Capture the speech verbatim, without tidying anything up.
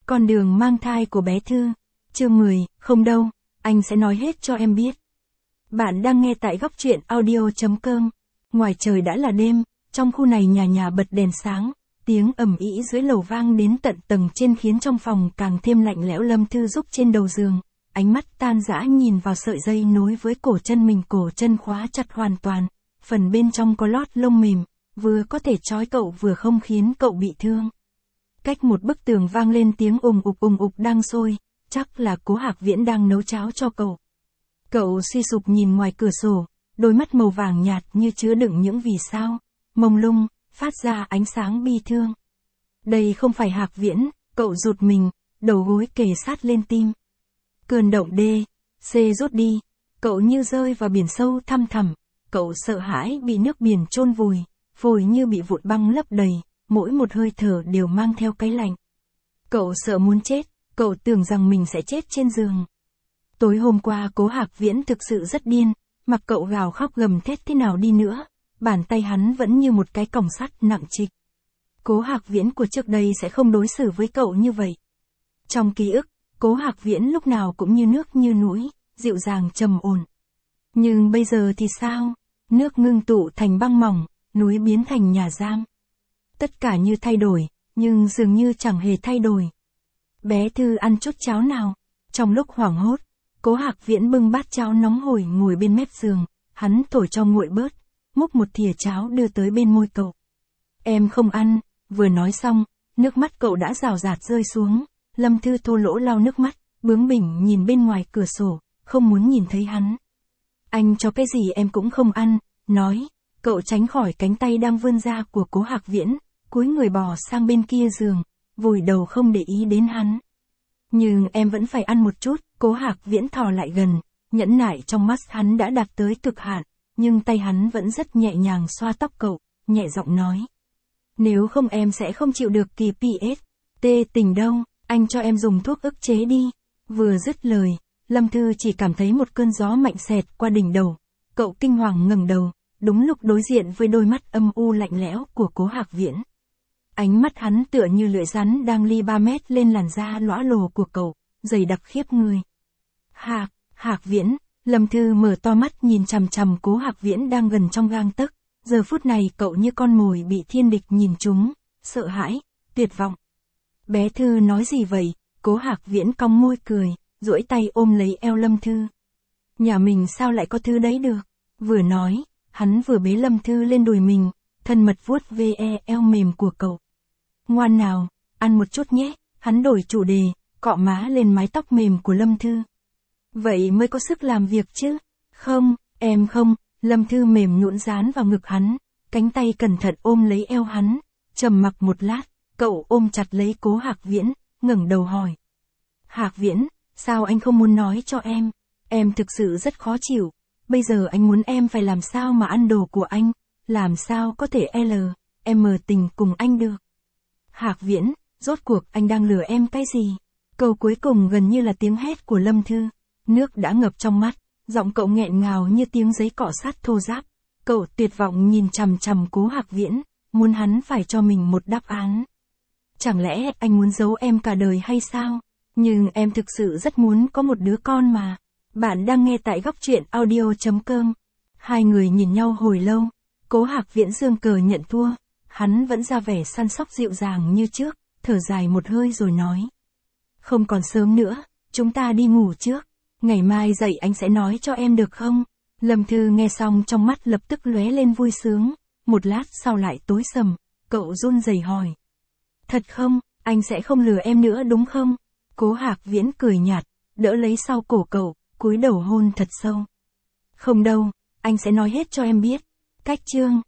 Con đường mang thai của bé Thư. Chương mười, không đâu, anh sẽ nói hết cho em biết. Bạn đang nghe tại góc truyện audio chấm com. Ngoài trời đã là đêm, trong khu này nhà nhà bật đèn sáng, tiếng ầm ĩ dưới lầu vang đến tận tầng trên khiến trong phòng càng thêm lạnh lẽo. Lâm Thư rúc trên đầu giường, ánh mắt tan rã nhìn vào sợi dây nối với cổ chân mình, cổ chân khóa chặt hoàn toàn, phần bên trong có lót lông mềm, vừa có thể trói cậu vừa không khiến cậu bị thương. Cách một bức tường vang lên tiếng ùng ục ùng ục đang sôi, chắc là Cố Hạc Viễn đang nấu cháo cho cậu. Cậu suy sụp nhìn ngoài cửa sổ, đôi mắt màu vàng nhạt như chứa đựng những vì sao, mông lung, phát ra ánh sáng bi thương. Đây không phải Hạc Viễn, cậu rụt mình, đầu gối kề sát lên tim. Cơn động D, C rút đi, cậu như rơi vào biển sâu thăm thẳm, cậu sợ hãi bị nước biển chôn vùi, phổi như bị vụn băng lấp đầy, mỗi một hơi thở đều mang theo cái lạnh. Cậu sợ muốn chết, cậu tưởng rằng mình sẽ chết trên giường. Tối hôm qua Cố Hạc Viễn thực sự rất điên, mặc cậu gào khóc gầm thét thế nào đi nữa, bàn tay hắn vẫn như một cái còng sắt nặng trịch. Cố Hạc Viễn của trước đây sẽ không đối xử với cậu như vậy. Trong ký ức, Cố Hạc Viễn lúc nào cũng như nước như núi, dịu dàng trầm ổn. Nhưng bây giờ thì sao? Nước ngưng tụ thành băng mỏng, núi biến thành nhà giam. Tất cả như thay đổi, nhưng dường như chẳng hề thay đổi. Bé Thư ăn chút cháo nào. Trong lúc hoảng hốt, Cố Hạc Viễn bưng bát cháo nóng hổi ngồi bên mép giường, hắn thổi cho nguội bớt, múc một thìa cháo đưa tới bên môi cậu. Em không ăn, vừa nói xong, nước mắt cậu đã rào rạt rơi xuống. Lâm Thư thô lỗ lau nước mắt, bướng bỉnh nhìn bên ngoài cửa sổ, không muốn nhìn thấy hắn. Anh cho cái gì em cũng không ăn, nói, cậu tránh khỏi cánh tay đang vươn ra của Cố Hạc Viễn, cúi người bò sang bên kia giường, vùi đầu không để ý đến hắn. Nhưng em vẫn phải ăn một chút. Cố Hạc Viễn thò lại gần, nhẫn nại trong mắt hắn đã đạt tới cực hạn, nhưng tay hắn vẫn rất nhẹ nhàng xoa tóc cậu, nhẹ giọng nói. Nếu không em sẽ không chịu được kỳ pê ét tê tình đâu, anh cho em dùng thuốc ức chế đi. Vừa dứt lời, Lâm Thư chỉ cảm thấy một cơn gió mạnh xẹt qua đỉnh đầu, cậu kinh hoàng ngẩng đầu, đúng lúc đối diện với đôi mắt âm u lạnh lẽo của Cố Hạc Viễn. Ánh mắt hắn tựa như lưỡi rắn đang li ba mét lên làn da lõa lồ của cậu, dày đặc khiếp người. Hạc, Hạc Viễn, Lâm Thư mở to mắt nhìn chằm chằm Cố Hạc Viễn đang gần trong gang tấc, giờ phút này cậu như con mồi bị thiên địch nhìn trúng, sợ hãi, tuyệt vọng. Bé Thư nói gì vậy? Cố Hạc Viễn cong môi cười, duỗi tay ôm lấy eo Lâm Thư. Nhà mình sao lại có thứ đấy được? Vừa nói, hắn vừa bế Lâm Thư lên đùi mình, thân mật vuốt ve eo mềm của cậu. Ngoan nào, ăn một chút nhé, hắn đổi chủ đề, cọ má lên mái tóc mềm của Lâm Thư. Vậy mới có sức làm việc chứ. Không, em không. Lâm Thư mềm nhũn dán vào ngực hắn, cánh tay cẩn thận ôm lấy eo hắn, trầm mặc một lát, cậu ôm chặt lấy Cố Hạc Viễn, ngẩng đầu hỏi. Hạc Viễn, sao anh không muốn nói cho em? Em thực sự rất khó chịu, bây giờ anh muốn em phải làm sao mà ăn đồ của anh, làm sao có thể L, M tình cùng anh được. Hạc Viễn, rốt cuộc anh đang lừa em cái gì? Câu cuối cùng gần như là tiếng hét của Lâm Thư, nước đã ngập trong mắt, giọng cậu nghẹn ngào như tiếng giấy cọ sát thô ráp. Cậu tuyệt vọng nhìn chằm chằm Cố Hạc Viễn, muốn hắn phải cho mình một đáp án. Chẳng lẽ anh muốn giấu em cả đời hay sao? Nhưng em thực sự rất muốn có một đứa con mà. Bạn đang nghe tại góc truyện audio chấm com. Hai người nhìn nhau hồi lâu, Cố Hạc Viễn giương cờ nhận thua, hắn vẫn ra vẻ săn sóc dịu dàng như trước, thở dài một hơi rồi nói. Không còn sớm nữa, chúng ta đi ngủ trước, ngày mai dậy anh sẽ nói cho em được không? Lâm Thư nghe xong trong mắt lập tức lóe lên vui sướng, một lát sau lại tối sầm, cậu run rẩy hỏi. Thật không, anh sẽ không lừa em nữa đúng không? Cố Hạc Viễn cười nhạt, đỡ lấy sau cổ cậu, cúi đầu hôn thật sâu. Không đâu, anh sẽ nói hết cho em biết. Cách chương